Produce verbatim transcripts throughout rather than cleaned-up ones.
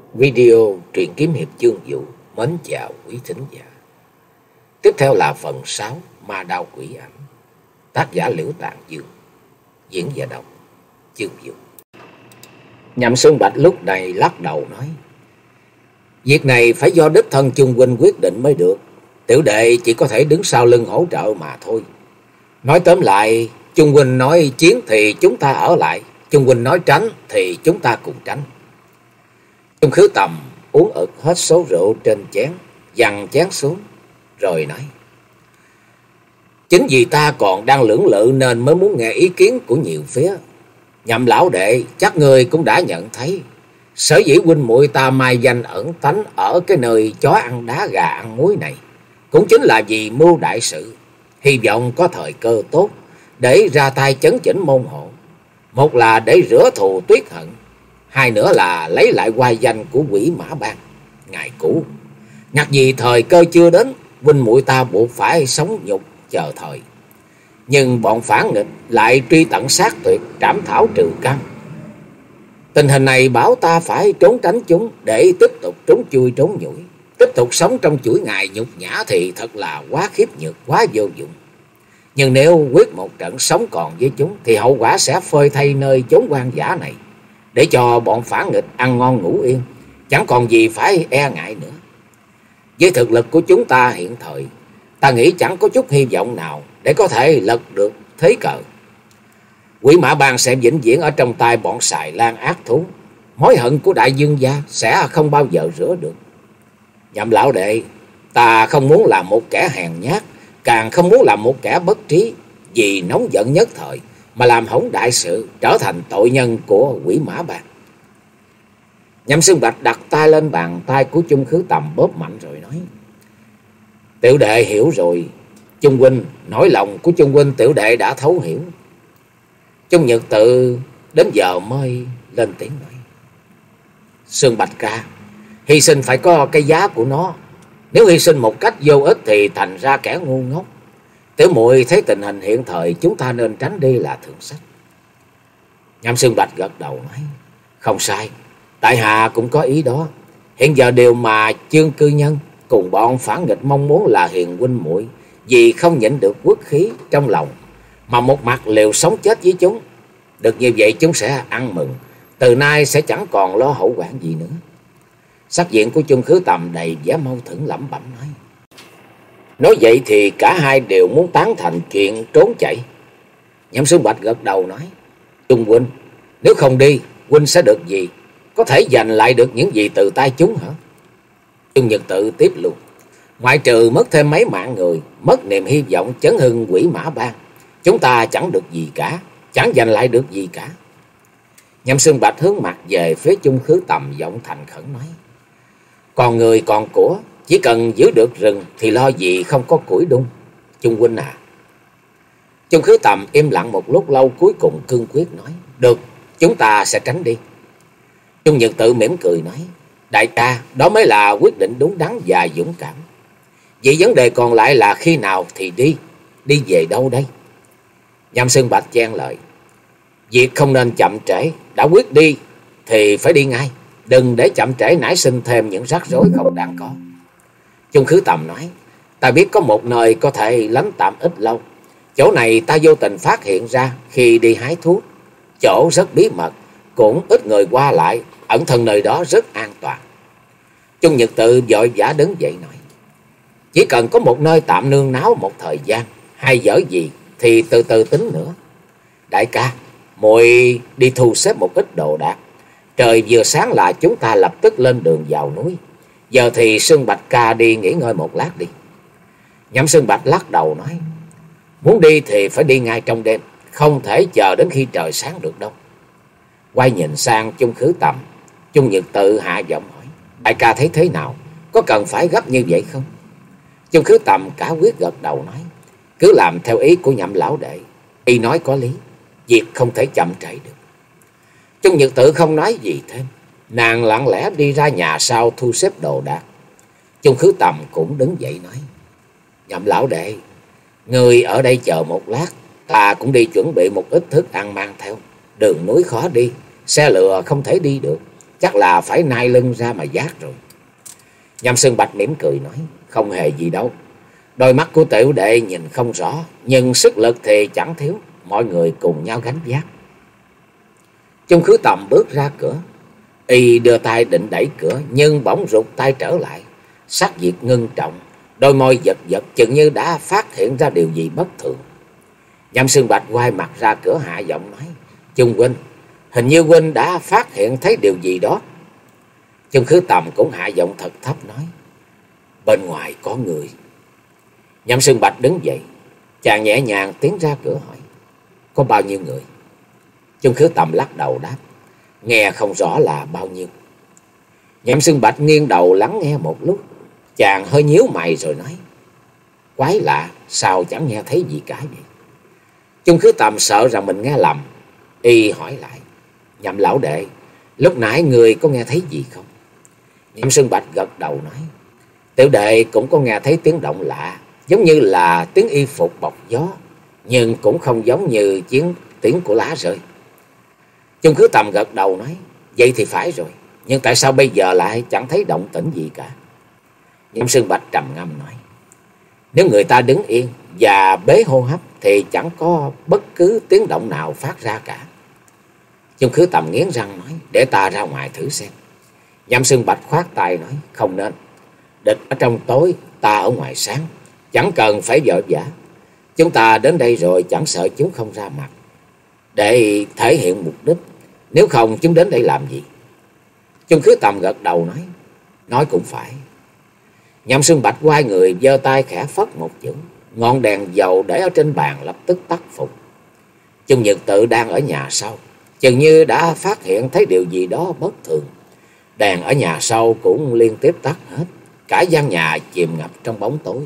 Video truyện kiếm hiệp chương vụ mến chào quý thính giả. Tiếp theo là phần sáu Ma Đao Quỷ Ảnh, tác giả Liễu Tạng Dương, diễn giả đọc chương vụ. Nhậm Xuân Bạch lúc này lắc đầu nói: việc này phải do đích thân Chung huynh quyết định mới được. Tiểu đệ chỉ có thể đứng sau lưng hỗ trợ mà thôi. Nói tóm lại, Chung huynh nói chiến thì chúng ta ở lại, Chung huynh nói tránh thì chúng ta cùng tránh. Chung Khứ Tầm uống ực hết số rượu trên chén, dằn chén xuống, rồi nói: chính vì ta còn đang lưỡng lự nên mới muốn nghe ý kiến của nhiều phía. Nhậm lão đệ, chắc người cũng đã nhận thấy, sở dĩ huynh muội ta mai danh ẩn tánh ở cái nơi chó ăn đá gà ăn muối này, cũng chính là vì mưu đại sự, hy vọng có thời cơ tốt để ra tay chấn chỉnh môn hộ. Một là để rửa thù tuyết hận, hai nữa là lấy lại oai danh của Quỷ Mã Bang ngày cũ. Ngặt vì thời cơ chưa đến, huynh muội ta buộc phải sống nhục chờ thời. Nhưng bọn phản nghịch lại truy tận sát tuyệt, trảm thảo trừ căn. Tình hình này bảo ta phải trốn tránh chúng để tiếp tục trốn chui trốn nhủi, tiếp tục sống trong chuỗi ngày nhục nhã thì thật là quá khiếp nhược, quá vô dụng. Nhưng nếu quyết một trận sống còn với chúng thì hậu quả sẽ phơi thay nơi chốn hoang dã này, để cho bọn phản nghịch ăn ngon ngủ yên, chẳng còn gì phải e ngại nữa. Với thực lực của chúng ta hiện thời, ta nghĩ chẳng có chút hy vọng nào để có thể lật được thế cờ. Quỷ Mã Bang sẽ vĩnh viễn ở trong tay bọn xài lan ác thú, mối hận của đại dương gia sẽ không bao giờ rửa được. Nhậm lão đệ, ta không muốn làm một kẻ hèn nhát, càng không muốn làm một kẻ bất trí, vì nóng giận nhất thời mà làm hỏng đại sự, trở thành tội nhân của Quỷ Mã Bang. Nhậm Xuân Bạch đặt tay lên bàn tay của Chung Khứ Tầm bóp mạnh rồi nói: tiểu đệ hiểu rồi, Chung huynh, nỗi lòng của Chung huynh tiểu đệ đã thấu hiểu. Chung Nhật Tự đến giờ mới lên tiếng nói: Xuân Bạch ca, hy sinh phải có cái giá của nó. Nếu hy sinh một cách vô ích thì thành ra kẻ ngu ngốc. Tiểu muội thấy tình hình hiện thời chúng ta nên tránh đi là thượng sách. Nhậm Xuân Bạch gật đầu nói: không sai, tại hạ cũng có ý đó. Hiện giờ điều mà Chương cư nhân cùng bọn phản nghịch mong muốn là hiền huynh muội vì không nhịn được quốc khí trong lòng mà một mặt liều sống chết với chúng. Được như vậy chúng sẽ ăn mừng, từ nay sẽ chẳng còn lo hậu quản gì nữa. Sắc diện của Chung Khứ Tầm đầy vẻ mâu thuẫn, lẩm bẩm nói: nói vậy thì cả hai đều muốn tán thành chuyện trốn chạy. Nhậm Xuân Bạch gật đầu nói: Chung huynh, nếu không đi, huynh sẽ được gì? Có thể giành lại được những gì từ tay chúng hả? Chung Nhật Tự tiếp luôn: ngoại trừ mất thêm mấy mạng người, mất niềm hy vọng chấn hưng Quỷ Mã Bang, chúng ta chẳng được gì cả, chẳng giành lại được gì cả. Nhậm Xuân Bạch hướng mặt về phía Chung Khứ Tầm, giọng thành khẩn nói: còn người còn của, chỉ cần giữ được rừng thì lo gì không có củi đun. Chung huynh à. Chung Khứ Tầm im lặng một lúc lâu, cuối cùng cương quyết nói: được, chúng ta sẽ tránh đi. Chung Nhật Tự mỉm cười nói: đại ca, đó mới là quyết định đúng đắn và dũng cảm. Vậy vấn đề còn lại là khi nào thì đi, đi về đâu đây? Nhậm Xuân Bạch chen lời: việc không nên chậm trễ, đã quyết đi thì phải đi ngay, đừng để chậm trễ nảy sinh thêm những rắc rối không đáng có. Chung Khứ Tầm nói: ta biết có một nơi có thể lánh tạm ít lâu. Chỗ này ta vô tình phát hiện ra khi đi hái thuốc. Chỗ rất bí mật, cũng ít người qua lại, ẩn thân nơi đó rất an toàn. Chung Nhật Tự vội vã đứng dậy nói: chỉ cần có một nơi tạm nương náu một thời gian, hay dở gì thì từ từ tính nữa. Đại ca, muội đi thu xếp một ít đồ đạc. Trời vừa sáng là chúng ta lập tức lên đường vào núi. Giờ thì Xuân Bạch ca đi nghỉ ngơi một lát đi. Nhậm Xuân Bạch lắc đầu nói: muốn đi thì phải đi ngay trong đêm, không thể chờ đến khi trời sáng được đâu. Quay nhìn sang Chung Khứ Tầm, Chung Nhật Tự hạ giọng hỏi: đại ca thấy thế nào, có cần phải gấp như vậy không? Chung Khứ Tầm cả quyết gật đầu nói: cứ làm theo ý của Nhậm lão đệ, y nói có lý, việc không thể chậm trễ được. Chung Nhật Tự không nói gì thêm, nàng lặng lẽ đi ra nhà sau thu xếp đồ đạc. Chung Khứ Tầm cũng đứng dậy nói: Nhậm lão đệ, người ở đây chờ một lát, ta cũng đi chuẩn bị một ít thức ăn mang theo. Đường núi khó đi, xe lừa không thể đi được, chắc là phải nai lưng ra mà giác rồi. Nhâm Xương Bạch mỉm cười nói, không hề gì đâu. Đôi mắt của tiểu đệ nhìn không rõ, nhưng sức lực thì chẳng thiếu, mọi người cùng nhau gánh vác. Chung Khứ Tầm bước ra cửa, y đưa tay định đẩy cửa, nhưng bỗng rụt tay trở lại, sắc diện ngưng trọng, đôi môi giật giật, chừng như đã phát hiện ra điều gì bất thường. Nhâm Xương Bạch quay mặt ra cửa hạ giọng nói, Chung huynh, hình như huynh đã phát hiện thấy điều gì đó. Chung Khứ Tầm cũng hạ giọng thật thấp nói, bên ngoài có người. Nhâm Xương Bạch đứng dậy, chàng nhẹ nhàng tiến ra cửa hỏi, có bao nhiêu người? Chung Khứ Tầm lắc đầu đáp, nghe không rõ là bao nhiêu. Nhâm Xương Bạch nghiêng đầu lắng nghe một lúc, chàng hơi nhíu mày rồi nói, quái lạ, sao chẳng nghe thấy gì cả vậy? Chung Khứ Tầm sợ rằng mình nghe lầm, y hỏi lại, Nhâm lão đệ, lúc nãy người có nghe thấy gì không? Nhâm Xương Bạch gật đầu nói, tiểu đệ cũng có nghe thấy tiếng động lạ, giống như là tiếng y phục bọc gió, nhưng cũng không giống như tiếng, tiếng của lá rơi. Chung Khứ Tầm gật đầu nói, vậy thì phải rồi, nhưng tại sao bây giờ lại chẳng thấy động tĩnh gì cả? Nhâm Xương Bạch trầm ngâm nói, nếu người ta đứng yên và bế hô hấp thì chẳng có bất cứ tiếng động nào phát ra cả. Chung Khứ Tầm nghiến răng nói, để ta ra ngoài thử xem. Nhâm Xương Bạch khoát tay nói, không nên, địch ở trong tối, ta ở ngoài sáng, chẳng cần phải vội vã. Chúng ta đến đây rồi chẳng sợ chúng không ra mặt, để thể hiện mục đích, nếu không chúng đến đây làm gì? Chung Khứ Tầm gật đầu nói, nói cũng phải. Nhâm Xương Bạch quay người giơ tay khẽ phất một chưởng, ngọn đèn dầu để ở trên bàn lập tức tắt phục. Chung Nhật Tự đang ở nhà sau, chừng như đã phát hiện thấy điều gì đó bất thường. Đèn ở nhà sau cũng liên tiếp tắt hết, cả gian nhà chìm ngập trong bóng tối.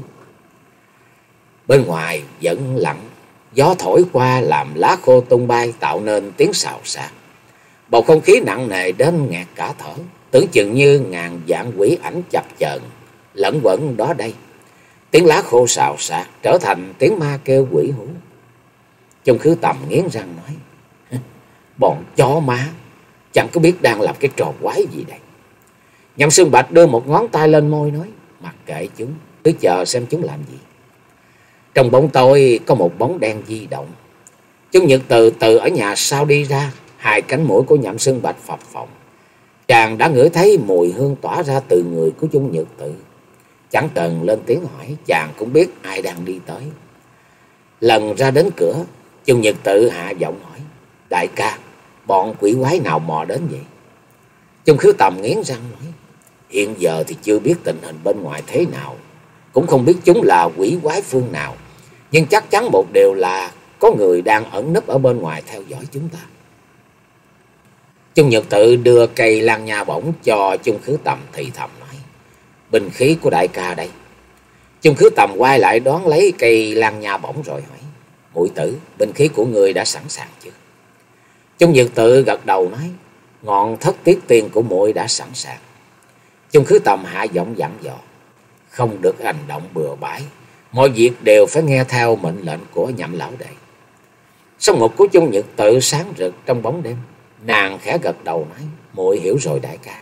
Bên ngoài vẫn lặng, gió thổi qua làm lá khô tung bay tạo nên tiếng xào xạc. Bầu không khí nặng nề đến nghẹt cả thở, tưởng chừng như ngàn vạn quỷ ảnh chập chờn lẫn quẩn đó đây. Tiếng lá khô xào xạc trở thành tiếng ma kêu quỷ hú. Chung Khứ Tầm nghiến răng nói, bọn chó má chẳng có biết đang làm cái trò quái gì đây. Nhâm Xương Bạch đưa một ngón tay lên môi nói, mặc kệ chúng, cứ chờ xem chúng làm gì. Trong bóng tối có một bóng đen di động. Chung Nhật từ từ ở nhà sau đi ra, hai cánh mũi của Nhâm Xương Bạch phập phồng. Chàng đã ngửi thấy mùi hương tỏa ra từ người của Chung Nhật Tự. Chẳng cần lên tiếng hỏi, chàng cũng biết ai đang đi tới. Lần ra đến cửa, Chung Nhật Tự hạ giọng hỏi, đại ca, bọn quỷ quái nào mò đến vậy? Chung Khứ Tầm nghiến răng nói, hiện giờ thì chưa biết tình hình bên ngoài thế nào, cũng không biết chúng là quỷ quái phương nào, nhưng chắc chắn một điều là có người đang ẩn nấp ở bên ngoài theo dõi chúng ta. Chung Nhật Tự đưa cây lan nha bổng cho Chung Khứ Tầm thì thầm nói, binh khí của đại ca đây. Chung Khứ Tầm quay lại đón lấy cây lan nha bổng rồi hỏi, muội tử, binh khí của người đã sẵn sàng chưa? Chung Nhật Tự gật đầu nói, ngọn thất tiết tiên của muội đã sẵn sàng. Chung Khứ Tầm hạ giọng dặn dò, không được hành động bừa bãi, mọi việc đều phải nghe theo mệnh lệnh của Nhậm lão đệ. Song mục của Chung Nhật Tự sáng rực trong bóng đêm, nàng khẽ gật đầu nói, muội hiểu rồi đại ca.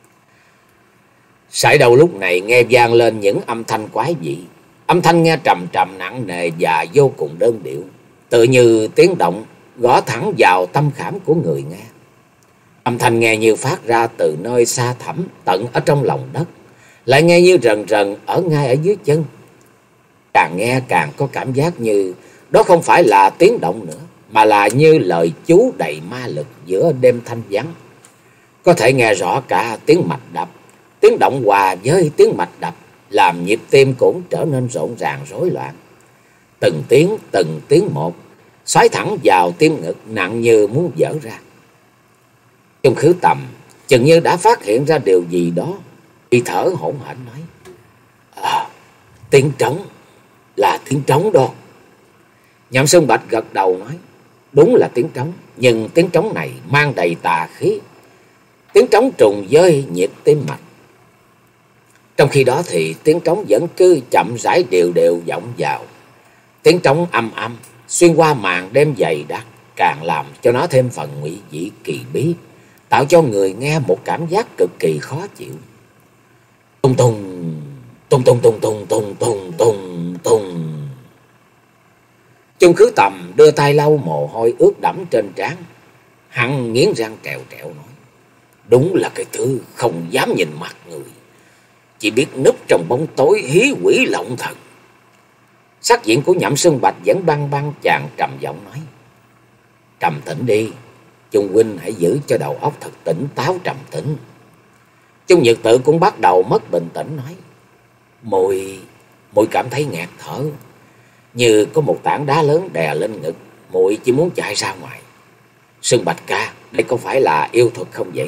Sải đầu lúc này nghe vang lên những âm thanh quái dị, âm thanh nghe trầm trầm nặng nề và vô cùng đơn điệu, tự như tiếng động gõ thẳng vào tâm khảm của người nghe. Âm thanh nghe như phát ra từ nơi xa thẳm tận ở trong lòng đất, lại nghe như rần rần ở ngay ở dưới chân. Càng nghe càng có cảm giác như đó không phải là tiếng động nữa, mà là như lời chú đầy ma lực giữa đêm thanh vắng. Có thể nghe rõ cả tiếng mạch đập, tiếng động hòa với tiếng mạch đập, làm nhịp tim cũng trở nên rộn ràng rối loạn. Từng tiếng, từng tiếng một, xoáy thẳng vào tim ngực nặng như muốn vỡ ra. Chung Khứ Tầm chừng như đã phát hiện ra điều gì đó, đi thở hổn hển nói, à, tiếng trống, là tiếng trống đó. Nhậm Xương Bạch gật đầu nói, đúng là tiếng trống, nhưng tiếng trống này mang đầy tà khí, tiếng trống trùng với nhịp tim mạch. Trong khi đó thì tiếng trống vẫn cứ chậm rãi đều đều vọng vào. Tiếng trống âm âm xuyên qua màn đêm dày đặc, càng làm cho nó thêm phần nguy dị kỳ bí, tạo cho người nghe một cảm giác cực kỳ khó chịu. Tung tung, tung tung tung tung tung tung tung tung. Chung Khứ Tầm đưa tay lau mồ hôi ướt đẫm trên trán, hắn nghiến răng trèo trẹo nói: đúng là cái thứ không dám nhìn mặt người, chỉ biết núp trong bóng tối hí quỷ lộng thần. Sắc diện của Nhậm Sơn Bạch vẫn băng băng, chàng trầm giọng nói: trầm tĩnh đi, Chung huynh hãy giữ cho đầu óc thật tỉnh táo trầm tĩnh. Chung Nhật Tự cũng bắt đầu mất bình tĩnh nói: Muội, muội cảm thấy ngạt thở, như có một tảng đá lớn đè lên ngực, muội chỉ muốn chạy ra ngoài. Sơn Bạch ca, đây có phải là yêu thuật không vậy?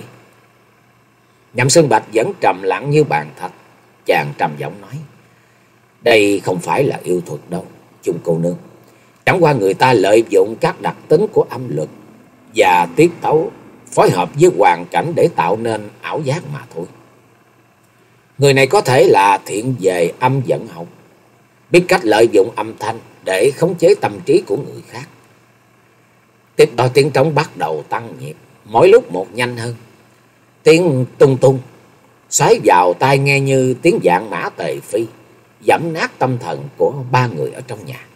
Nhậm Sơn Bạch vẫn trầm lặng như bàn thạch, chàng trầm giọng nói: đây không phải là yêu thuật đâu, Chung cô nương. Chẳng qua người ta lợi dụng các đặc tính của âm luật và tiết tấu phối hợp với hoàn cảnh để tạo nên ảo giác mà thôi. Người này có thể là thiện về âm vận học, biết cách lợi dụng âm thanh để khống chế tâm trí của người khác. Tiếp đó tiếng trống bắt đầu tăng nhịp, mỗi lúc một nhanh hơn. Tiếng tung tung xoáy vào tai nghe như tiếng vạn mã tề phi, giẫm nát tâm thần của ba người ở trong nhà.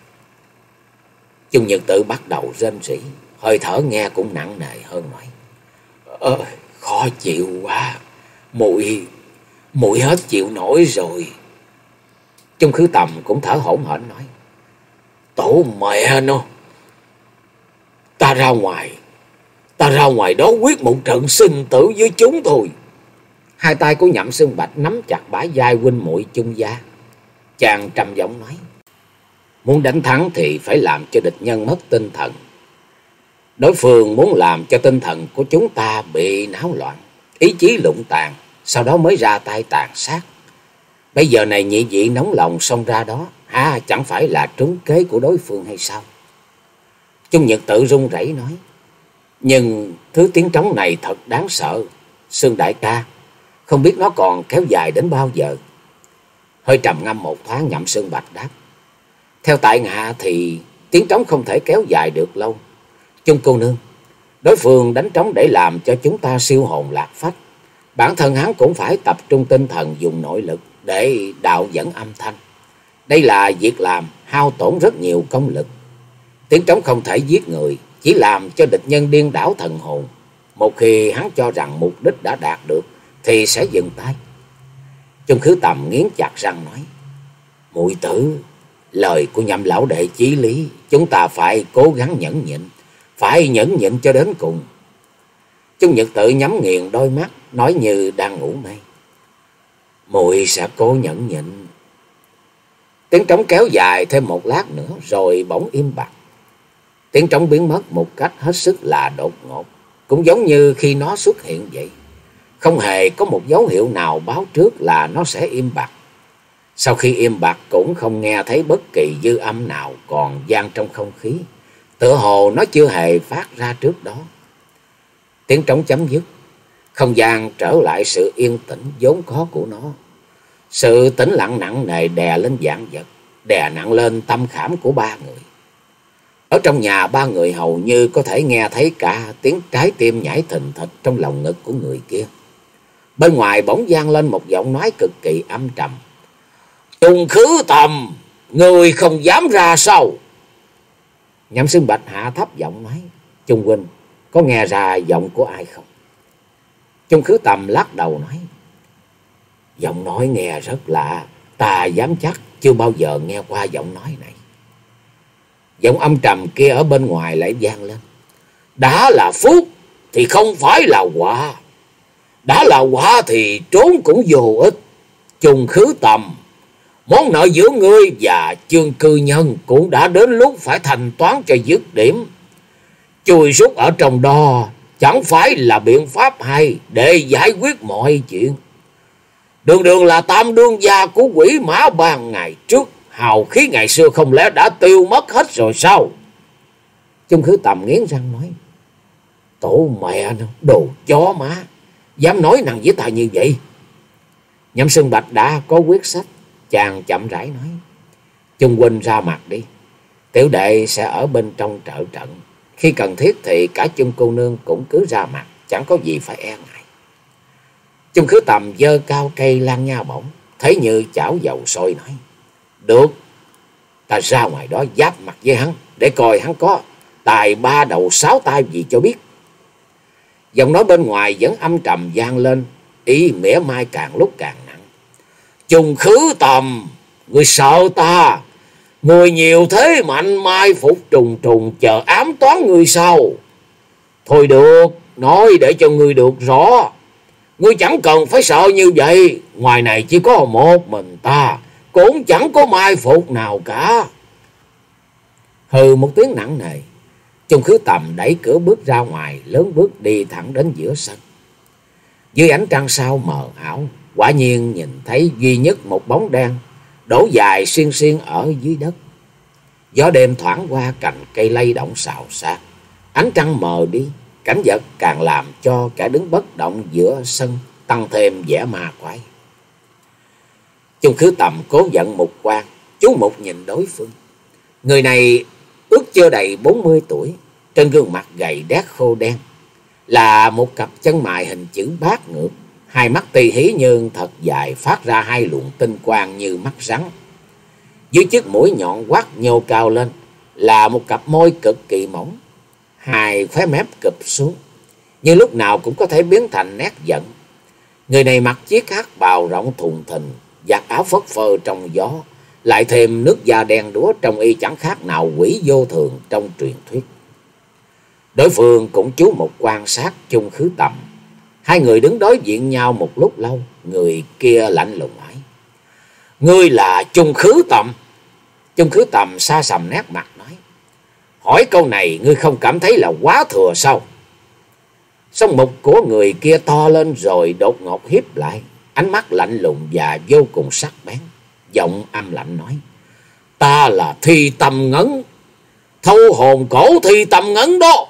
Chung Nhật Tự bắt đầu rên rỉ, hơi thở nghe cũng nặng nề hơn, nói: Ơ, khó chịu quá, muội muội hết chịu nổi rồi. Chung Khứ Tầm cũng thở hổn hển nói: tổ mẹ nó, ta ra ngoài, ta ra ngoài đó quyết một trận sinh tử với chúng thôi. Hai tay của Nhậm Sơn Bạch nắm chặt bả vai huynh muội Chung gia, chàng trầm giọng nói: muốn đánh thắng thì phải làm cho địch nhân mất tinh thần. Đối phương muốn làm cho tinh thần của chúng ta bị náo loạn, ý chí lụng tàn, sau đó mới ra tay tàn sát. Bây giờ này nhị vị nóng lòng xông ra đó, hả, chẳng phải là trúng kế của đối phương hay sao? Chung Nhật Tự run rẩy nói: nhưng thứ tiếng trống này thật đáng sợ, Sương đại ca, không biết nó còn kéo dài đến bao giờ? Hơi trầm ngâm một thoáng, Nhậm Sơn Bạch đáp: theo tại hạ thì tiếng trống không thể kéo dài được lâu. Chung cô nương, đối phương đánh trống để làm cho chúng ta siêu hồn lạc phách, bản thân hắn cũng phải tập trung tinh thần dùng nội lực để đạo dẫn âm thanh. Đây là việc làm hao tổn rất nhiều công lực. Tiếng trống không thể giết người, chỉ làm cho địch nhân điên đảo thần hồn. Một khi hắn cho rằng mục đích đã đạt được thì sẽ dừng tay. Chung Khứ Tầm nghiến chặt răng nói: muội tử, lời của Nhậm lão đệ chí lý, chúng ta phải cố gắng nhẫn nhịn, phải nhẫn nhịn cho đến cùng. Chung Nhật Tự nhắm nghiền đôi mắt, nói như đang ngủ mê: muội sẽ cố nhẫn nhịn. Tiếng trống kéo dài thêm một lát nữa rồi bỗng im bặt. Tiếng trống biến mất một cách hết sức là đột ngột, cũng giống như khi nó xuất hiện vậy. Không hề có một dấu hiệu nào báo trước là nó sẽ im bặt. Sau khi im bặt cũng không nghe thấy bất kỳ dư âm nào còn vang trong không khí, tựa hồ nó chưa hề phát ra trước đó. Tiếng trống chấm dứt, không gian trở lại sự yên tĩnh vốn có của nó. Sự tĩnh lặng nặng nề đè lên vạn vật, đè nặng lên tâm khảm của ba người. Ở trong nhà, ba người hầu như có thể nghe thấy cả tiếng trái tim nhảy thình thịch trong lòng ngực của người kia. Bên ngoài bỗng vang lên một giọng nói cực kỳ âm trầm: Chung Khứ Tầm, người không dám ra sao? Nhậm Sơn Bạch hạ thấp giọng nói: Chung huynh, có nghe ra giọng của ai không? Chung Khứ Tầm lắc đầu nói: giọng nói nghe rất lạ, ta dám chắc chưa bao giờ nghe qua giọng nói này. Giọng âm trầm kia ở bên ngoài lại vang lên: đã là phúc thì không phải là họa, đã là họa thì trốn cũng vô ích. Chung Khứ Tầm, món nợ giữa ngươi và Chương Cư Nhân cũng đã đến lúc phải thanh toán cho dứt điểm. Chui rút ở trong đó chẳng phải là biện pháp hay để giải quyết mọi chuyện. Đường đường là tam đương gia của Quỷ Mã Bang ngày trước, hào khí ngày xưa không lẽ đã tiêu mất hết rồi sao? Chung Khứ Tầm nghiến răng nói: tổ mẹ nó, đồ chó má, dám nói năng với ta như vậy? Nhậm Sơn Bạch đã có quyết sách, chàng chậm rãi nói: Chung huynh ra mặt đi, tiểu đệ sẽ ở bên trong trợ trận, khi cần thiết thì cả Chung cô nương cũng cứ ra mặt, chẳng có gì phải e ngại. Chung Khứ Tầm giơ cao cây lan nha bổng, thấy như chảo dầu sôi nói: Được, ta ra ngoài đó giáp mặt với hắn, để coi hắn có tài ba đầu sáu tay gì cho biết. Giọng nói bên ngoài vẫn âm trầm vang lên, ý mỉa mai càng lúc càng nặng. Chung Khứ Tầm, người sợ ta? Người nhiều thế mạnh mai phục trùng trùng chờ ám toán người sao? Thôi được, nói để cho ngươi được rõ. Ngươi chẳng cần phải sợ như vậy. Ngoài này chỉ có một mình ta, cũng chẳng có mai phục nào cả. Hừ một tiếng nặng nề, Chung Khứ Tầm đẩy cửa bước ra ngoài, lớn bước đi thẳng đến giữa sân. Dưới ánh trăng sao mờ ảo, quả nhiên nhìn thấy duy nhất một bóng đen đổ dài xiên xiên ở dưới đất. Gió đêm thoảng qua cành cây lay động xào xạc, ánh trăng mờ đi, cảnh vật càng làm cho cả đứng bất động giữa sân tăng thêm vẻ ma quái. Chung Khứ Tầm cố giận mục quan, chú mục nhìn đối phương. Người này ước chưa đầy bốn mươi tuổi, trên gương mặt gầy đét khô đen, là một cặp chân mày hình chữ bát ngược, hai mắt tì hí nhưng thật dài, phát ra hai luồng tinh quang như mắt rắn. Dưới chiếc mũi nhọn quắt nhô cao lên là một cặp môi cực kỳ mỏng, hai khóe mép cụp xuống, như lúc nào cũng có thể biến thành nét giận. Người này mặc chiếc hắc bào rộng thùng thình, giặt áo phất phơ trong gió, lại thêm nước da đen đúa, trông y chẳng khác nào quỷ vô thường trong truyền thuyết. Đối phương cũng chú mục quan sát Chung Khứ Tầm. Hai người đứng đối diện nhau một lúc lâu, người kia lạnh lùng hỏi: Ngươi là Chung Khứ Tầm? Chung Khứ Tầm xa sầm nét mặt nói: Hỏi câu này ngươi không cảm thấy là quá thừa sao? Song mục của người kia to lên rồi đột ngột hiếp lại, ánh mắt lạnh lùng và vô cùng sắc bén, giọng âm lạnh nói: Ta là Thi Tâm Ngấn, thâu hồn cổ Thi Tâm Ngấn đó.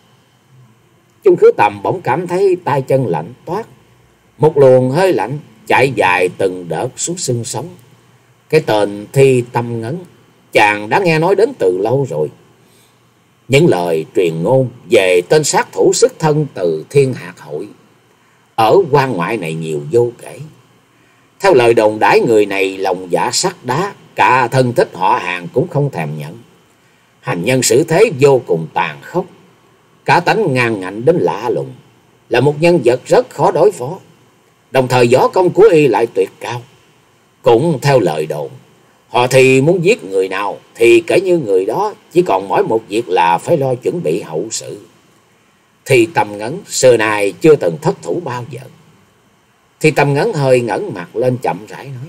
Chung Khứ Tầm bỗng cảm thấy tay chân lạnh toát, một luồng hơi lạnh chạy dài từng đợt xuống xương sống. Cái tên Thi Tâm Ngấn chàng đã nghe nói đến từ lâu rồi. Những lời truyền ngôn về tên sát thủ xuất thân từ Thiên Hạt Hội ở quan ngoại này nhiều vô kể. Theo lời đồn đãi, người này lòng dạ sắt đá, cả thân thích họ hàng cũng không thèm nhận. Hành nhân xử thế vô cùng tàn khốc, cá tánh ngang ngạnh đến lạ lùng, là một nhân vật rất khó đối phó. Đồng thời võ công của y lại tuyệt cao. Cũng theo lời đồn, họ thì muốn giết người nào thì kể như người đó chỉ còn mỗi một việc là phải lo chuẩn bị hậu sự. Thì Tâm Ngấn xưa nay chưa từng thất thủ bao giờ. Thì Tâm Ngấn hơi ngẩng mặt lên chậm rãi nói: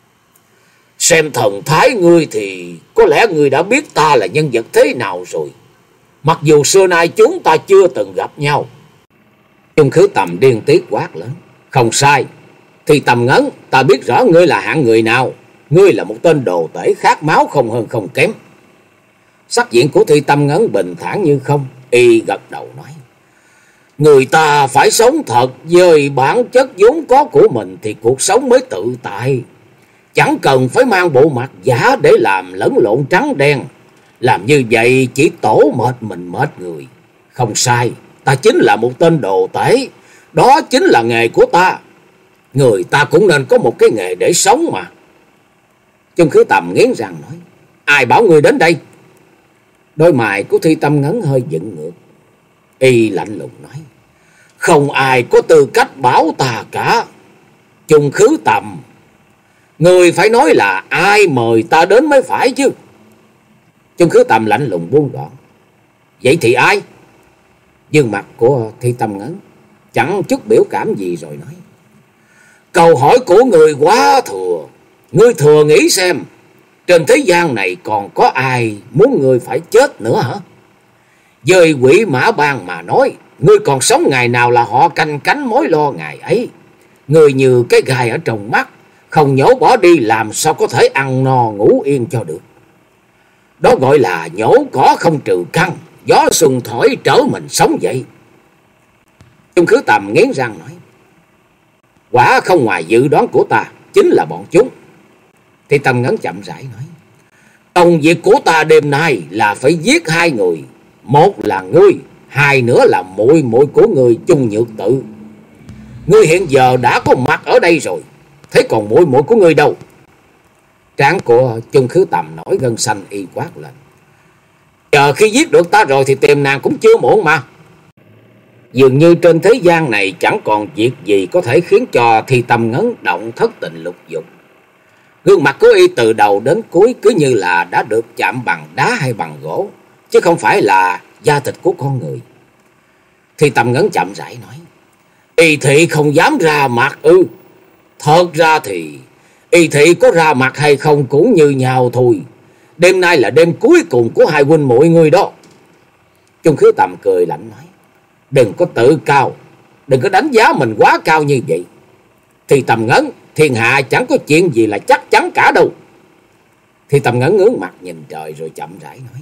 Xem thần thái ngươi thì có lẽ ngươi đã biết ta là nhân vật thế nào rồi, mặc dù xưa nay chúng ta chưa từng gặp nhau. Chung Khứ Tầm điên tiết quát lớn: Không sai, Thì Tâm Ngấn, ta biết rõ ngươi là hạng người nào. Ngươi là một tên đồ tể khát máu không hơn không kém. Sắc diện của Thi Tâm Ngấn bình thản như không, y gật đầu nói: Người ta phải sống thật, với bản chất vốn có của mình thì cuộc sống mới tự tại. Chẳng cần phải mang bộ mặt giả để làm lẫn lộn trắng đen. Làm như vậy chỉ tổ mệt mình mệt người. Không sai, ta chính là một tên đồ tể, đó chính là nghề của ta. Người ta cũng nên có một cái nghề để sống mà. Chung Khứ Tầm nghiến răng nói: Ai bảo người đến đây? Đôi mày của Thi Tâm Ngấn hơi dựng ngược, y lạnh lùng nói: Không ai có tư cách bảo ta cả. Chung Khứ Tầm, người phải nói là ai mời ta đến mới phải chứ. Chung Khứ Tầm lạnh lùng buông gọn: Vậy thì ai? Dương mặt của Thi Tâm Ngấn chẳng chút biểu cảm gì rồi nói: Câu hỏi của người quá thừa. Ngươi thừa nghĩ xem, trên thế gian này còn có ai muốn ngươi phải chết nữa hả? Với quỷ mã bang mà nói, ngươi còn sống ngày nào là họ canh cánh mối lo ngày ấy. Ngươi như cái gai ở trong mắt, không nhổ bỏ đi làm sao có thể ăn no ngủ yên cho được. Đó gọi là nhổ cỏ không trừ căn, gió xuân thổi trở mình sống vậy. Chung Khứ Tầm nghiến răng nói: Quả không ngoài dự đoán của ta, chính là bọn chúng. Thì Tâm Ngấn chậm rãi nói: Công việc của ta đêm nay là phải giết hai người. Một là ngươi, hai nữa là muội muội của người Chung Nhược Tự. Ngươi hiện giờ đã có mặt ở đây rồi, thế còn muội muội của ngươi đâu? Trán của Chung Khứ Tầm nổi gân xanh y quát lên. Chờ khi giết được ta rồi thì tìm nàng cũng chưa muộn mà. Dường như trên thế gian này chẳng còn việc gì có thể khiến cho Thi Tâm Ngấn động thất tình lục dục. Gương mặt của y từ đầu đến cuối cứ như là đã được chạm bằng đá hay bằng gỗ, chứ không phải là da thịt của con người. Thi Tâm Ngấn chậm rãi nói. Y thị không dám ra mặt ư? Thật ra thì y thị có ra mặt hay không cũng như nhau thôi. Đêm nay là đêm cuối cùng của hai huynh muội người đó. Chung Khứ Tầm cười lạnh nói. Đừng có tự cao, đừng có đánh giá mình quá cao như vậy. Thi Tâm Ngấn, thiên hạ chẳng có chuyện gì là chắc chắn cả đâu. Thi Tâm Ngấn ngước mặt nhìn trời rồi chậm rãi nói.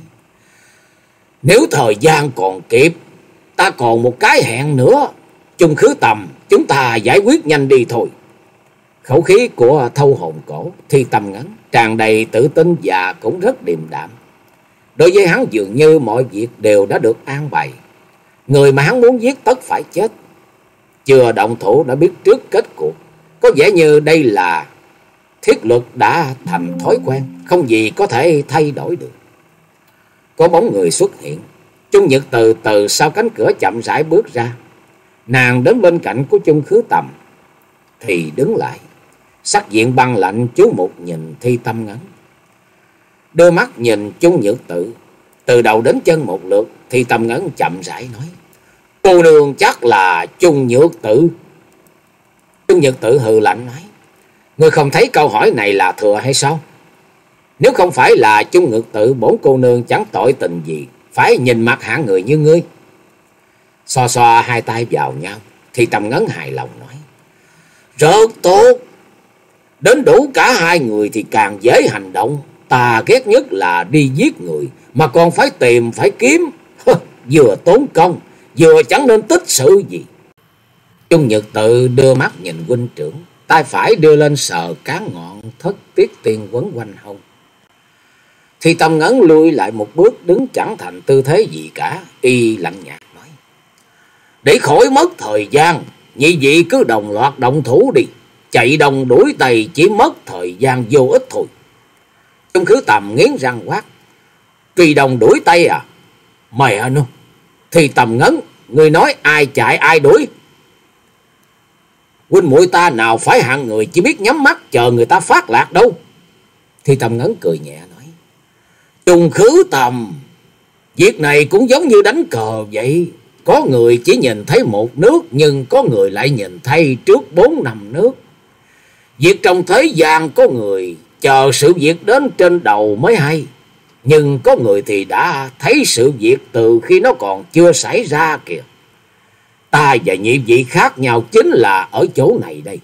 Nếu thời gian còn kịp, ta còn một cái hẹn nữa. Chung Khứ Tầm, chúng ta giải quyết nhanh đi thôi. Khẩu khí của Thâu Hồn Cổ, Thi Tâm Ngấn tràn đầy tự tin và cũng rất điềm đạm. Đối với hắn dường như mọi việc đều đã được an bày. Người mà hắn muốn giết tất phải chết. Chưa động thủ đã biết trước kết cuộc. Có vẻ như đây là thiết luật đã thành thói quen, không gì có thể thay đổi được. Có bóng người xuất hiện. Chung Nhược từ từ sau cánh cửa chậm rãi bước ra. Nàng đến bên cạnh của Chung Khứ Tầm thì đứng lại, sắc diện băng lạnh chú mục nhìn Thi Tâm Ngấn. Đưa mắt nhìn Chung Nhược Tự từ đầu đến chân một lượt. Thi Tâm Ngấn chậm rãi nói. Cô nương chắc là Chung Nhược Tự. Chung Nhược Tự hừ lạnh nói. Ngươi không thấy câu hỏi này là thừa hay sao? Nếu không phải là Chung Nhược Tự, bổn cô nương chẳng tội tình gì phải nhìn mặt hạng người như ngươi. Xoa xoa hai tay vào nhau, Thi Tâm Ngấn hài lòng nói. Rất tốt. Đến đủ cả hai người thì càng dễ hành động. Ta ghét nhất là đi giết người mà còn phải tìm phải kiếm. Vừa tốn công, vừa chẳng nên tích sự gì. Chung Nhược Tự đưa mắt nhìn huynh trưởng, tay phải đưa lên sờ cán ngọn thất tiết tiên quấn quanh hông. Thi Tâm Ngấn lui lại một bước, đứng chẳng thành tư thế gì cả, y lạnh nhạt nói. Để khỏi mất thời gian, nhị vị cứ đồng loạt động thủ đi. Chạy đồng đuổi tày chỉ mất thời gian vô ích thôi. Chung Khứ Tầm nghiến răng quát. Truy đồng đuổi tay à? Mẹ nó. Thi Tâm Ngấn, người nói ai chạy ai đuổi? Huynh muội ta nào phải hạng người chỉ biết nhắm mắt chờ người ta phát lạc đâu. Thi Tâm Ngấn cười nhẹ nói. Chung Khứ Tầm, việc này cũng giống như đánh cờ vậy. Có người chỉ nhìn thấy một nước, nhưng có người lại nhìn thấy trước bốn năm nước. Việc trong thế gian có người chờ sự việc đến trên đầu mới hay, nhưng có người thì đã thấy sự việc từ khi nó còn chưa xảy ra kìa. Ta và nhị vị khác nhau chính là ở chỗ này đây.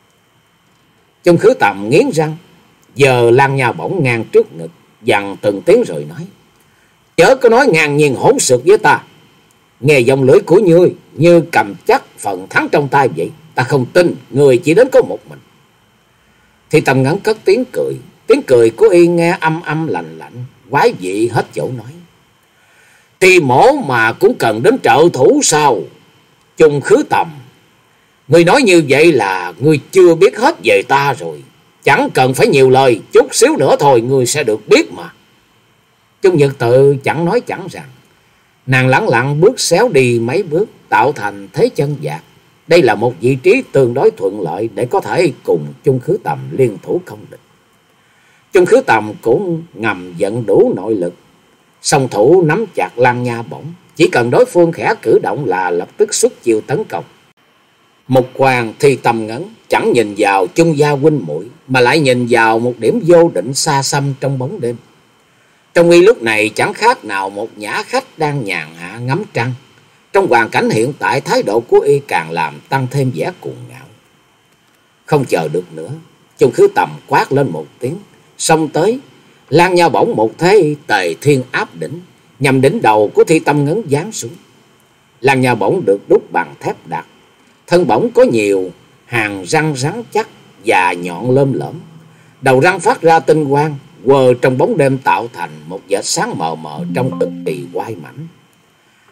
Chung Khứ Tầm nghiến răng, giờ Lan Nha bỗng ngang trước ngực, dằn từng tiếng rồi nói. Chớ có nói ngang nhiên hỗn xược với ta. Nghe giọng lưỡi của ngươi như cầm chắc phần thắng trong tay vậy. Ta không tin người chỉ đến có một mình. Thì Tâm Ngấn cất tiếng cười. Tiếng cười của y nghe âm âm lạnh lạnh, quái dị hết chỗ nói. Thì mổ mà cũng cần đến trợ thủ sao? Chung Khứ Tầm, ngươi nói như vậy là ngươi chưa biết hết về ta rồi. Chẳng cần phải nhiều lời, chút xíu nữa thôi ngươi sẽ được biết mà. Chung Nhược Tự chẳng nói chẳng rằng. Nàng lẳng lặng bước xéo đi mấy bước, tạo thành thế chân vạc. Đây là một vị trí tương đối thuận lợi để có thể cùng Chung Khứ Tầm liên thủ công địch. Chung Khứ Tầm cũng ngầm vận đủ nội lực, song thủ nắm chặt Lan Nha bổng, chỉ cần đối phương khẽ cử động là lập tức xuất chiêu tấn công. Một quan Thi Tâm Ngấn chẳng nhìn vào Chung gia huynh muội mà lại nhìn vào một điểm vô định xa xăm trong bóng đêm. Trong y lúc này chẳng khác nào một nhã khách đang nhàn hạ ngắm trăng. Trong hoàn cảnh hiện tại, thái độ của y càng làm tăng thêm vẻ cuồng ngạo. Không chờ được nữa, Chung Khứ Tầm quát lên một tiếng, xông tới, Lan Nha bổng một thế tề thiên áp đỉnh, nhằm đỉnh đầu của Thi Tâm Ngấn giáng xuống. Lan Nha bổng được đúc bằng thép đặc, thân bổng có nhiều hàng răng rắn chắc và nhọn lơm lởm, đầu răng phát ra tinh quang, quờ trong bóng đêm tạo thành một vệt sáng mờ mờ trong cực kỳ quai mảnh.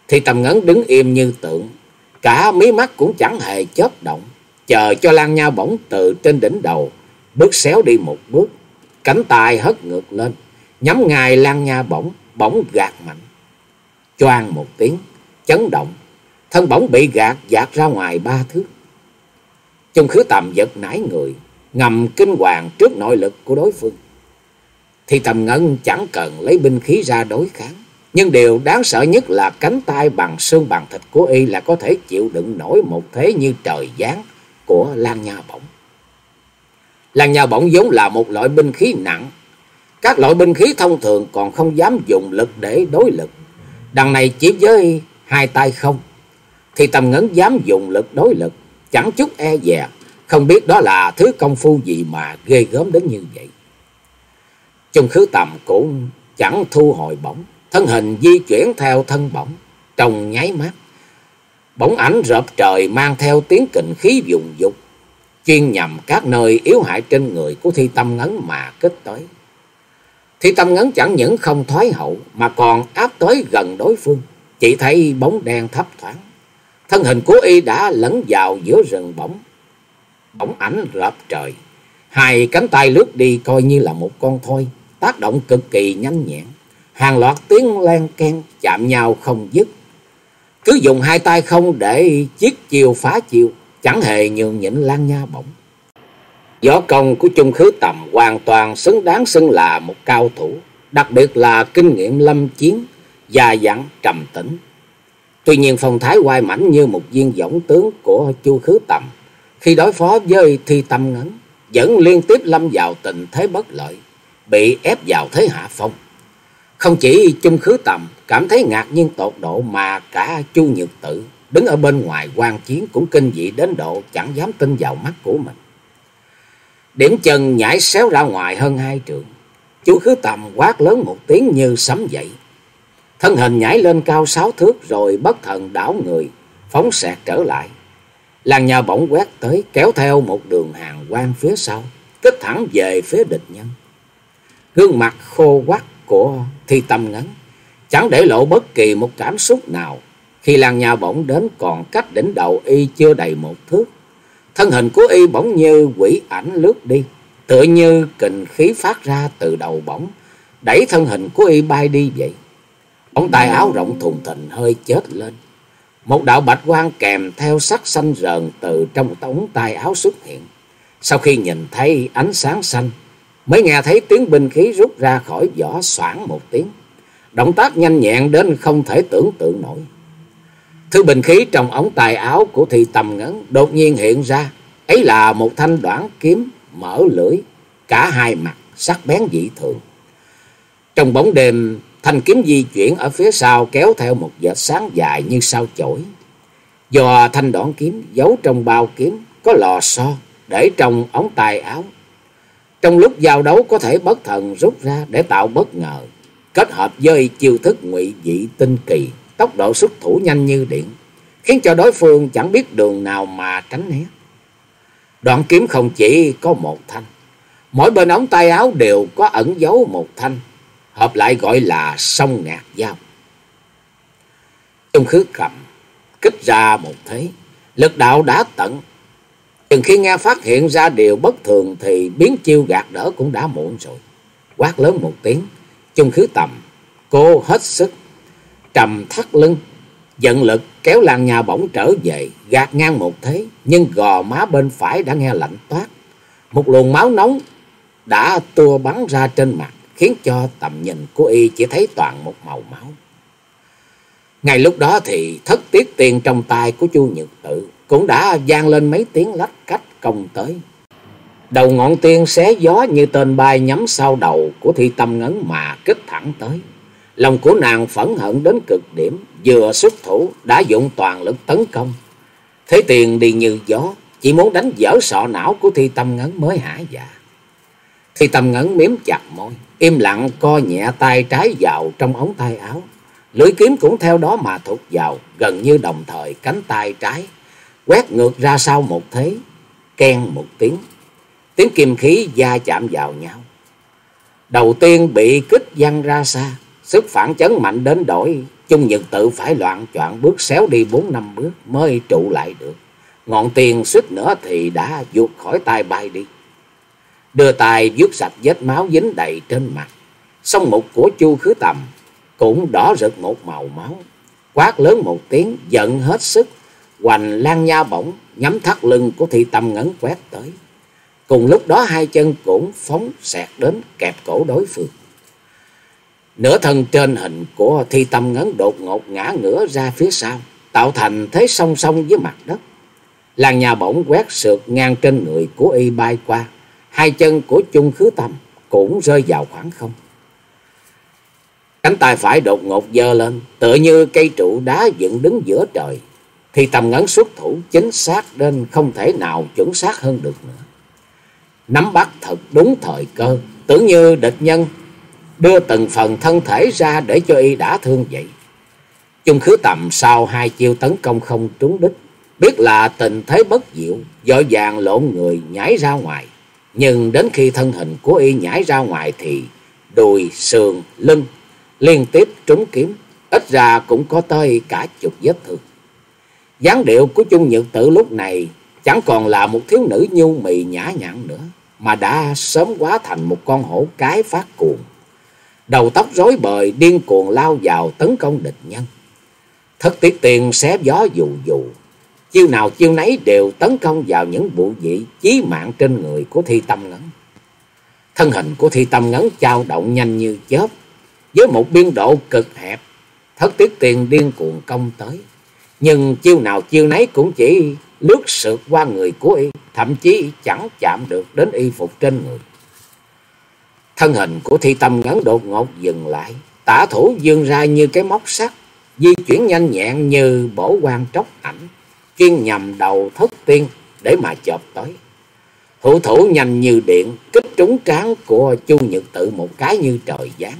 Thì Tầm Ngấn đứng im như tượng, cả mí mắt cũng chẳng hề chớp động, chờ cho Lan Nha Bổng từ trên đỉnh đầu bước xéo đi một bước, cánh tay hất ngược lên, nhắm ngay Lan Nha Bổng, bỗng gạt mạnh. Choang một tiếng, chấn động, thân bổng bị gạt dạt ra ngoài ba thước. Chung Khứ Tầm giật nảy người, ngầm kinh hoàng trước nội lực của đối phương. Thì Tầm Ngân chẳng cần lấy binh khí ra đối kháng, nhưng điều đáng sợ nhất là cánh tay bằng xương bằng thịt của y là có thể chịu đựng nổi một thế như trời giáng của Lan Nha Bổng. Lan Nha Bổng vốn là một loại binh khí nặng, các loại binh khí thông thường còn không dám dùng lực để đối lực, đằng này chỉ với hai tay không. Thì Tầm Ngấn dám dùng lực đối lực, chẳng chút e dè, không biết đó là thứ công phu gì mà ghê gớm đến như vậy. Chung Khứ Tầm cũng chẳng thu hồi bổng, thân hình di chuyển theo thân bổng. Trong nháy mắt, bổng ảnh rợp trời mang theo tiếng kình khí vùng dục, chuyên nhằm các nơi yếu hại trên người của Thi Tâm Ngấn mà kích tới. Thi Tâm Ngấn chẳng những không thoái hậu mà còn áp tới gần đối phương. Chỉ thấy bóng đen thấp thoáng, thân hình của y đã lẫn vào giữa rừng bổng. Bổng ảnh rợp trời, hai cánh tay lướt đi coi như là một con thoi, tác động cực kỳ nhanh nhẹn, hàng loạt tiếng len keng chạm nhau không dứt. Cứ dùng hai tay không để chiết chiêu phá chiêu, chẳng hề nhường nhịn Lan Nha Bổng. Võ công của Chung Khứ Tầm hoàn toàn xứng đáng xưng là một cao thủ, đặc biệt là kinh nghiệm lâm chiến, già dặn trầm tĩnh. Tuy nhiên phong thái oai mãnh như một viên dõng tướng của Chu Khứ Tầm khi đối phó với Thi Tâm Ngấn vẫn liên tiếp lâm vào tình thế bất lợi, bị ép vào thế hạ phong. Không chỉ Chung Khứ Tầm cảm thấy ngạc nhiên tột độ, mà cả Chu Nhược Tự đứng ở bên ngoài quan chiến cũng kinh dị đến độ chẳng dám tin vào mắt của mình. Điểm chân nhảy xéo ra ngoài hơn hai trượng, Chu Khứ Tầm quát lớn một tiếng như sấm dậy, thân hình nhảy lên cao sáu thước rồi bất thần đảo người phóng xẹt trở lại. Lan Nha Bổng quét tới, kéo theo một đường hàng quang phía sau, kích thẳng về phía địch nhân. Gương mặt khô quắt của Thi Tâm Ngấn chẳng để lộ bất kỳ một cảm xúc nào. Khi Lan Nha Bổng đến còn cách đỉnh đầu y chưa đầy một thước, thân hình của y bỗng như quỷ ảnh lướt đi, tựa như kình khí phát ra từ đầu bổng đẩy thân hình của y bay đi vậy. Ống tay áo rộng thùng thình hơi chết lên, một đạo bạch quang kèm theo sắc xanh rờn từ trong ống tay áo xuất hiện. Sau khi nhìn thấy ánh sáng xanh, mới nghe thấy tiếng binh khí rút ra khỏi vỏ xoảng một tiếng, động tác nhanh nhẹn đến không thể tưởng tượng nổi. Thứ binh khí trong ống tay áo của Thi Tâm Ngấn đột nhiên hiện ra, ấy là một thanh đoản kiếm mở lưỡi, cả hai mặt sắc bén dị thường. Trong bóng đêm, thanh kiếm di chuyển ở phía sau kéo theo một vệt sáng dài như sao chổi. Do thanh đoản kiếm giấu trong bao kiếm có lò xo để trong ống tay áo, trong lúc giao đấu có thể bất thần rút ra để tạo bất ngờ, kết hợp với chiêu thức ngụy dị tinh kỳ, tốc độ xuất thủ nhanh như điện, khiến cho đối phương chẳng biết đường nào mà tránh né. Đoạn kiếm không chỉ có một thanh, mỗi bên ống tay áo đều có ẩn giấu một thanh, hợp lại gọi là song ngạc dao. Chung Khứ cầm kích ra một thế, lực đạo đã tận. Chừng khi nghe phát hiện ra điều bất thường thì biến chiêu gạt đỡ cũng đã muộn rồi. Quát lớn một tiếng, Chung Khứ Tầm cố hết sức trầm thắt lưng, dẫn lực kéo Lan Nha Bổng trở về, gạt ngang một thế, nhưng gò má bên phải đã nghe lạnh toát, một luồng máu nóng đã tua bắn ra trên mặt, khiến cho tầm nhìn của y chỉ thấy toàn một màu máu. Ngay lúc đó thì thất tiết tiền trong tay của Chu Nhược Tự cũng đã vang lên mấy tiếng lách cách công tới. Đầu ngọn tiên xé gió như tên bay nhắm sau đầu của Thi Tâm Ngấn mà kích thẳng tới. Lòng của nàng phẫn hận đến cực điểm, vừa xuất thủ đã dụng toàn lực tấn công. Thế tiền đi như gió, chỉ muốn đánh vỡ sọ não của Thi Tâm Ngấn mới hả dạ. Thi Tâm Ngấn miếm chặt môi, im lặng co nhẹ tay trái vào trong ống tay áo. Lưỡi kiếm cũng theo đó mà thụt vào, gần như đồng thời cánh tay trái quét ngược ra sau một thế, keng một tiếng, tiếng kim khí va chạm vào nhau. Đầu tiên bị kích văng ra xa, sức phản chấn mạnh đến đổi Chung Nhật Tự phải loạng choạng bước xéo đi bốn năm bước mới trụ lại được. Ngọn tiền suýt nữa thì đã vụt khỏi tay bay đi. Đưa tay vuốt sạch vết máu dính đầy trên mặt. Song mục của Chu Khứ Tầm cũng đỏ rực một màu máu. Quát lớn một tiếng, giận hết sức, hoành Lan Nha Bổng nhắm thắt lưng của Thi Tâm Ngấn quét tới. Cùng lúc đó hai chân cũng phóng xẹt đến kẹp cổ đối phương. Nửa thân trên hình của Thi Tâm Ngấn đột ngột ngã ngửa ra phía sau, tạo thành thế song song với mặt đất. Lan Nha Bổng quét sượt ngang trên người của y bay qua. Hai chân của Chung Khứ Tầm cũng rơi vào khoảng không. Cánh tay phải đột ngột giơ lên, tựa như cây trụ đá dựng đứng giữa trời. Thi Tâm Ngấn xuất thủ chính xác đến không thể nào chuẩn xác hơn được nữa. Nắm bắt thật đúng thời cơ, tưởng như địch nhân đưa từng phần thân thể ra để cho y đã thương vậy. Chung Khứ Tầm sau hai chiêu tấn công không trúng đích, biết là tình thế bất diệu, vội vàng lộn người nhảy ra ngoài. Nhưng đến khi thân hình của y nhảy ra ngoài thì đùi, sườn, lưng liên tiếp trúng kiếm, ít ra cũng có tới cả chục vết thương. Dáng điệu của Chung Nhật Tự lúc này chẳng còn là một thiếu nữ nhu mì nhã nhặn nữa, mà đã sớm hóa thành một con hổ cái phát cuồng. Đầu tóc rối bời, điên cuồng lao vào tấn công địch nhân. Thất Tiết Tiên xé gió dù dù, chiêu nào chiêu nấy đều tấn công vào những bộ vị chí mạng trên người của Thi Tâm Ngấn. Thân hình của Thi Tâm Ngấn dao động nhanh như chớp, với một biên độ cực hẹp. Thất Tiết Tiên điên cuồng công tới, nhưng chiêu nào chiêu nấy cũng chỉ lướt sượt qua người của y, thậm chí chẳng chạm được đến y phục trên người. Thân hình của Thi Tâm Ngấn đột ngột dừng lại, tả thủ vươn ra như cái móc sắt, di chuyển nhanh nhẹn như bổ quan tróc ảnh, chuyên nhằm đầu Thất Tiên để mà chộp tới. Hữu thủ nhanh như điện, kích trúng trán của Chu Nhật Tự một cái như trời giáng.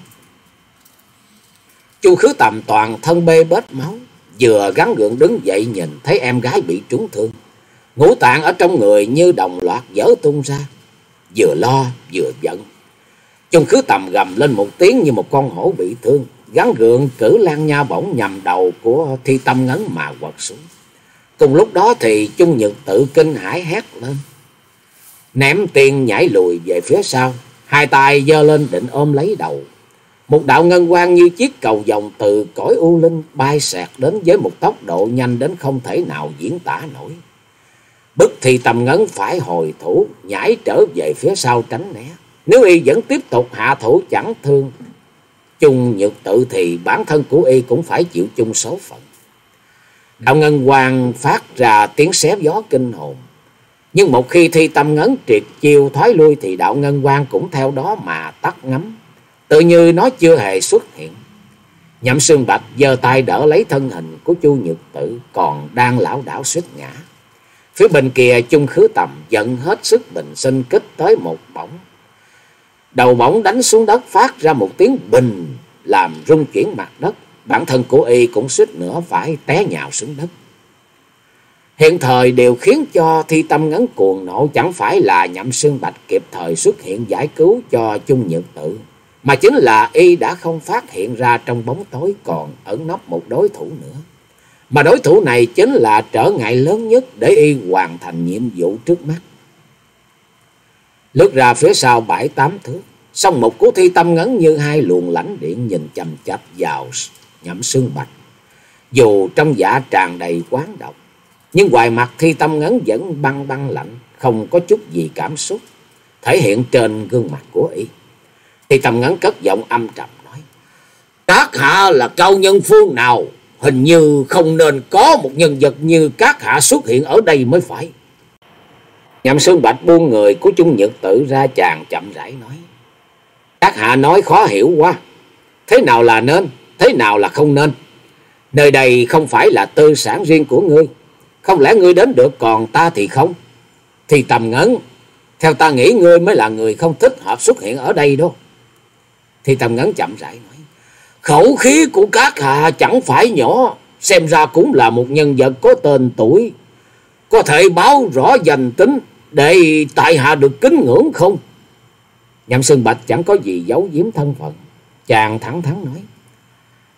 Chu Khứ Tầm toàn thân bê bết máu, vừa gắng gượng đứng dậy nhìn thấy em gái bị trúng thương, ngũ tạng ở trong người như đồng loạt vỡ tung ra, vừa lo vừa giận. Chu Khứ Tầm gầm lên một tiếng như một con hổ bị thương, gắng gượng cử Lan Nha Bổng nhằm đầu của Thi Tâm Ngấn mà quật xuống. Cùng lúc đó thì Chung Nhật Tự kinh hãi hét lên, ném tiền nhảy lùi về phía sau, hai tay giơ lên định ôm lấy đầu. Một đạo ngân quang như chiếc cầu vồng từ cõi u linh bay xẹt đến với một tốc độ nhanh đến không thể nào diễn tả nổi. Bức Thi Tâm Ngấn phải hồi thủ, nhảy trở về phía sau tránh né. Nếu y vẫn tiếp tục hạ thủ chẳng thương Chung Nhật Tự thì bản thân của y cũng phải chịu chung số phận. Đạo ngân quang phát ra tiếng xé gió kinh hồn, nhưng một khi Thi Tâm Ngấn triệt chiêu thoái lui thì đạo ngân quang cũng theo đó mà tắt ngấm, tự như nó chưa hề xuất hiện. Nhậm Xương Bạch giơ tay đỡ lấy thân hình của Chu Nhật Tự còn đang lảo đảo suýt ngã. Phía bên kia Chung Khứ Tầm giận hết sức bình sinh kích tới một bổng. Đầu bổng đánh xuống đất phát ra một tiếng bình làm rung chuyển mặt đất. Bản thân của y cũng suýt nữa phải té nhào xuống đất. Hiện thời điều khiến cho Thi Tâm Ngấn cuồng nộ chẳng phải là Nhậm Xương Bạch kịp thời xuất hiện giải cứu cho Chung Nhật Tự, mà chính là y đã không phát hiện ra trong bóng tối còn ẩn nấp một đối thủ nữa. Mà đối thủ này chính là trở ngại lớn nhất để y hoàn thành nhiệm vụ trước mắt. Lướt ra phía sau bảy tám thước, song một của Thi Tâm Ngấn như hai luồng lãnh điện nhìn chằm chằm vào Nhậm Xương Bạch. Dù trong dạ tràn đầy quán độc, nhưng ngoài mặt Thi Tâm Ngấn vẫn băng băng lạnh, không có chút gì cảm xúc thể hiện trên gương mặt của y. Thi Tâm Ngấn cất giọng âm trầm nói: các hạ là cao nhân phương nào? Hình như không nên có một nhân vật như các hạ xuất hiện ở đây mới phải. Nhậm Xương Bạch buông người của Chung Nhật Tự ra, chàng chậm rãi nói: các hạ nói khó hiểu quá. Thế nào là nên, thế nào là không nên? Nơi đây không phải là tư sản riêng của ngươi, không lẽ ngươi đến được còn ta thì không? Thì Tâm Ngấn, theo ta nghĩ ngươi mới là người không thích hợp xuất hiện ở đây đâu. Thì Tâm Ngấn chậm rãi nói: khẩu khí của các hạ chẳng phải nhỏ, xem ra cũng là một nhân vật có tên tuổi, có thể báo rõ danh tính để tại hạ được kính ngưỡng không? Nhậm Xương Bạch chẳng có gì giấu giếm thân phận, chàng thẳng thắn nói: